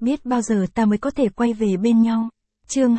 biết bao giờ ta mới có thể quay về bên nhau. Chương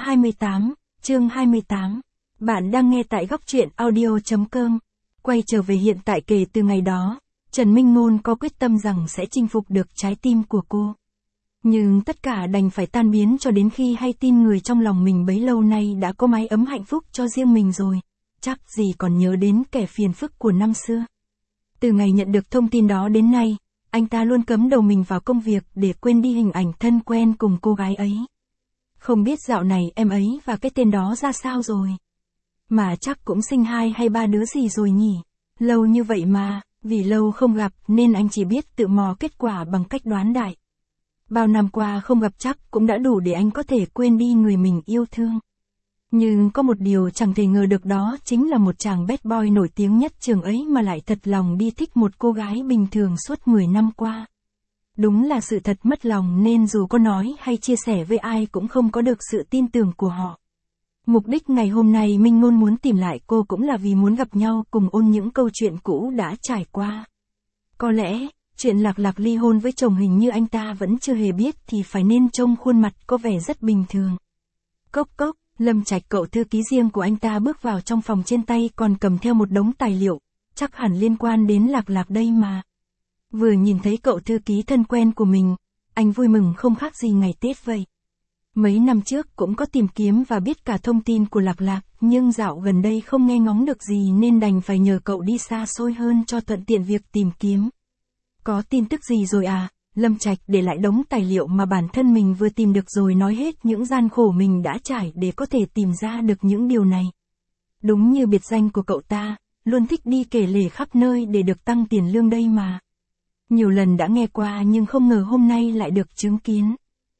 28. Bạn đang nghe tại góc truyện audio.com. Quay trở về hiện tại kể từ ngày đó, Trần Minh Ngôn có quyết tâm rằng sẽ chinh phục được trái tim của cô. Nhưng tất cả đành phải tan biến cho đến khi hay tin người trong lòng mình bấy lâu nay đã có mái ấm hạnh phúc cho riêng mình rồi. Chắc gì còn nhớ đến kẻ phiền phức của năm xưa. Từ ngày nhận được thông tin đó đến nay, anh ta luôn cấm đầu mình vào công việc để quên đi hình ảnh thân quen cùng cô gái ấy. Không biết dạo này em ấy và cái tên đó ra sao rồi. Mà chắc cũng sinh 2 hay 3 đứa gì rồi nhỉ. Lâu như vậy mà, vì lâu không gặp nên anh chỉ biết tự mò kết quả bằng cách đoán đại. Bao năm qua không gặp chắc cũng đã đủ để anh có thể quên đi người mình yêu thương. Nhưng có một điều chẳng thể ngờ được, đó chính là một chàng bad boy nổi tiếng nhất trường ấy mà lại thật lòng đi thích một cô gái bình thường suốt 10 năm qua. Đúng là sự thật mất lòng nên dù có nói hay chia sẻ với ai cũng không có được sự tin tưởng của họ. Mục đích ngày hôm nay Minh Ngôn muốn tìm lại cô cũng là vì muốn gặp nhau cùng ôn những câu chuyện cũ đã trải qua. Có lẽ, chuyện Lạc ly hôn với chồng hình như anh ta vẫn chưa hề biết thì phải nên trông khuôn mặt có vẻ rất bình thường. Cốc cốc, Lâm Trạch cậu thư ký riêng của anh ta bước vào trong phòng, trên tay còn cầm theo một đống tài liệu, chắc hẳn liên quan đến Lạc đây mà. Vừa nhìn thấy cậu thư ký thân quen của mình, anh vui mừng không khác gì ngày Tết vậy. Mấy năm trước cũng có tìm kiếm và biết cả thông tin của Lạc, nhưng dạo gần đây không nghe ngóng được gì nên đành phải nhờ cậu đi xa xôi hơn cho thuận tiện việc tìm kiếm. Có tin tức gì rồi à? Lâm Trạch để lại đống tài liệu mà bản thân mình vừa tìm được rồi nói hết những gian khổ mình đã trải để có thể tìm ra được những điều này. Đúng như biệt danh của cậu ta, luôn thích đi kể lể khắp nơi để được tăng tiền lương đây mà. Nhiều lần đã nghe qua nhưng không ngờ hôm nay lại được chứng kiến.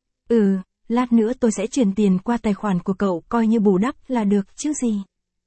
Lát nữa tôi sẽ chuyển tiền qua tài khoản của cậu coi như bù đắp là được chứ gì.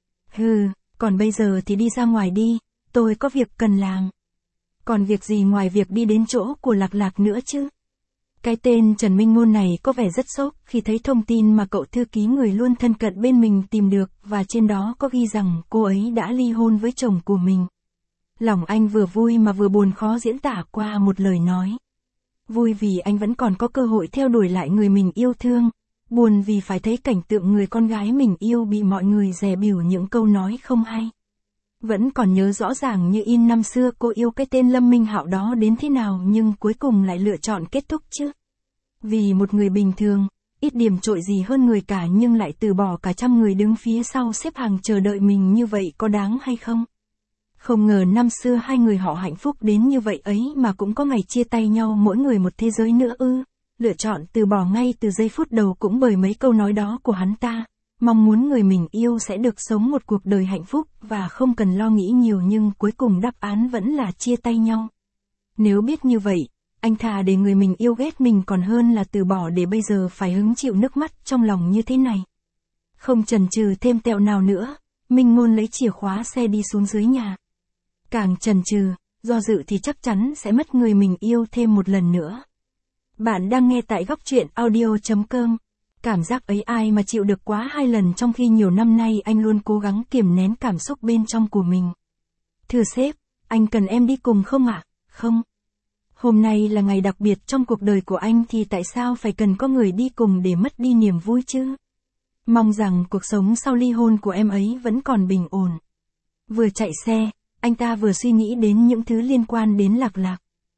Còn bây giờ thì đi ra ngoài đi, tôi có việc cần làm. Còn việc gì ngoài việc đi đến chỗ của Lạc nữa chứ? Cái tên Trần Minh Ngôn này có vẻ rất sốc khi thấy thông tin mà cậu thư ký người luôn thân cận bên mình tìm được, và trên đó có ghi rằng cô ấy đã ly hôn với chồng của mình. Lòng anh vừa vui mà vừa buồn khó diễn tả qua một lời nói. Vui vì anh vẫn còn có cơ hội theo đuổi lại người mình yêu thương, buồn vì phải thấy cảnh tượng người con gái mình yêu bị mọi người dè bỉu những câu nói không hay. Vẫn còn nhớ rõ ràng như in năm xưa cô yêu cái tên Lâm Minh Hạo đó đến thế nào nhưng cuối cùng lại lựa chọn kết thúc chứ. Vì một người bình thường, ít điểm trội gì hơn người cả nhưng lại từ bỏ cả trăm người đứng phía sau xếp hàng chờ đợi mình, như vậy có đáng hay không? Không ngờ năm xưa hai người họ hạnh phúc đến như vậy ấy mà cũng có ngày chia tay nhau mỗi người một thế giới nữa ư. Lựa chọn từ bỏ ngay từ giây phút đầu cũng bởi mấy câu nói đó của hắn ta. Mong muốn người mình yêu sẽ được sống một cuộc đời hạnh phúc và không cần lo nghĩ nhiều, nhưng cuối cùng đáp án vẫn là chia tay nhau. Nếu biết như vậy, anh thà để người mình yêu ghét mình còn hơn là từ bỏ để bây giờ phải hứng chịu nước mắt trong lòng như thế này. Không chần chừ thêm tẹo nào nữa, Minh Ngôn lấy chìa khóa xe đi xuống dưới nhà. Càng chần chừ, do dự thì chắc chắn sẽ mất người mình yêu thêm một lần nữa. Bạn đang nghe tại góc truyện audio.com. Cảm giác ấy ai mà chịu được quá 2 lần, trong khi nhiều năm nay anh luôn cố gắng kiềm nén cảm xúc bên trong của mình. Thưa sếp, anh cần em đi cùng không ạ? Không. Hôm nay là ngày đặc biệt trong cuộc đời của anh thì tại sao phải cần có người đi cùng để mất đi niềm vui chứ? Mong rằng cuộc sống sau ly hôn của em ấy vẫn còn bình ổn. Vừa chạy xe, anh ta vừa suy nghĩ đến những thứ liên quan đến Lạc.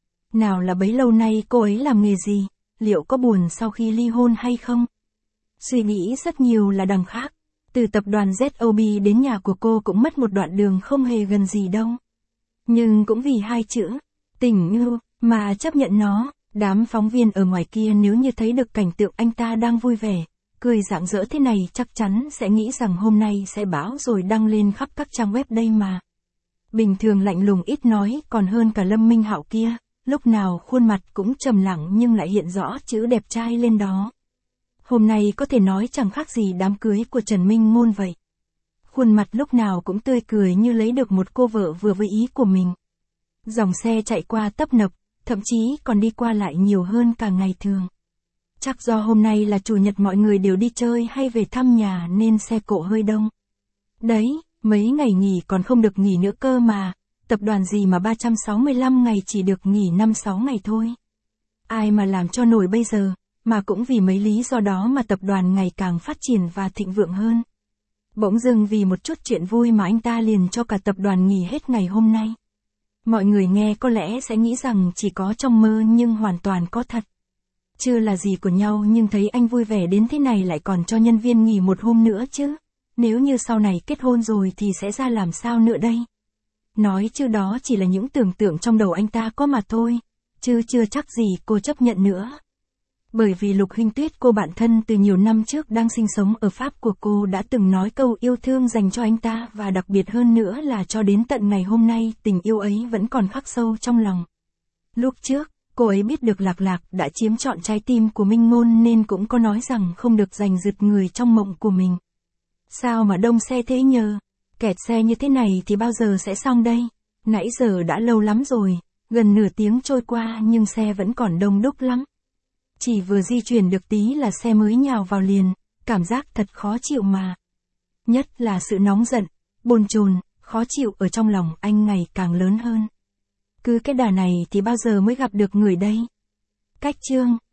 Nào là bấy lâu nay cô ấy làm nghề gì, liệu có buồn sau khi ly hôn hay không? Suy nghĩ rất nhiều là đằng khác. Từ tập đoàn ZOB đến nhà của cô cũng mất một đoạn đường không hề gần gì đâu. Nhưng cũng vì 2 chữ, tình yêu, mà chấp nhận nó. Đám phóng viên ở ngoài kia nếu như thấy được cảnh tượng anh ta đang vui vẻ, cười rạng rỡ thế này chắc chắn sẽ nghĩ rằng hôm nay sẽ báo rồi đăng lên khắp các trang web đây mà. Bình thường lạnh lùng ít nói còn hơn cả Lâm Minh Hạo kia, lúc nào khuôn mặt cũng trầm lặng nhưng lại hiện rõ chữ đẹp trai lên đó. Hôm nay có thể nói chẳng khác gì đám cưới của Trần Minh Ngôn vậy. Khuôn mặt lúc nào cũng tươi cười như lấy được một cô vợ vừa với ý của mình. Dòng xe chạy qua tấp nập, thậm chí còn đi qua lại nhiều hơn cả ngày thường. Chắc do hôm nay là chủ nhật mọi người đều đi chơi hay về thăm nhà nên xe cộ hơi đông. Đấy, mấy ngày nghỉ còn không được nghỉ nữa cơ mà, tập đoàn gì mà 365 ngày chỉ được nghỉ 5-6 ngày thôi. Ai mà làm cho nổi bây giờ, mà cũng vì mấy lý do đó mà tập đoàn ngày càng phát triển và thịnh vượng hơn. Bỗng dưng vì một chút chuyện vui mà anh ta liền cho cả tập đoàn nghỉ hết ngày hôm nay. Mọi người nghe có lẽ sẽ nghĩ rằng chỉ có trong mơ nhưng hoàn toàn có thật. Chưa là gì của nhau nhưng thấy anh vui vẻ đến thế này lại còn cho nhân viên nghỉ một hôm nữa chứ. Nếu như sau này kết hôn rồi thì sẽ ra làm sao nữa đây? Nói chứ đó chỉ là những tưởng tượng trong đầu anh ta có mà thôi, chứ chưa chắc gì cô chấp nhận nữa. Bởi vì Lục Hinh Tuyết, cô bạn thân từ nhiều năm trước đang sinh sống ở Pháp của cô, đã từng nói câu yêu thương dành cho anh ta, và đặc biệt hơn nữa là cho đến tận ngày hôm nay tình yêu ấy vẫn còn khắc sâu trong lòng. Lúc trước, cô ấy biết được Lạc Lạc đã chiếm trọn trái tim của Minh Ngôn nên cũng có nói rằng không được giành giật người trong mộng của mình. Sao mà đông xe thế nhờ? Kẹt xe như thế này thì bao giờ sẽ xong đây? Nãy giờ đã lâu lắm rồi, gần nửa tiếng trôi qua nhưng xe vẫn còn đông đúc lắm. Chỉ vừa di chuyển được tí là xe mới nhào vào liền, cảm giác thật khó chịu mà. Nhất là sự nóng giận, bồn chồn, khó chịu ở trong lòng anh ngày càng lớn hơn. Cứ cái đà này thì bao giờ mới gặp được người đây? Cách chương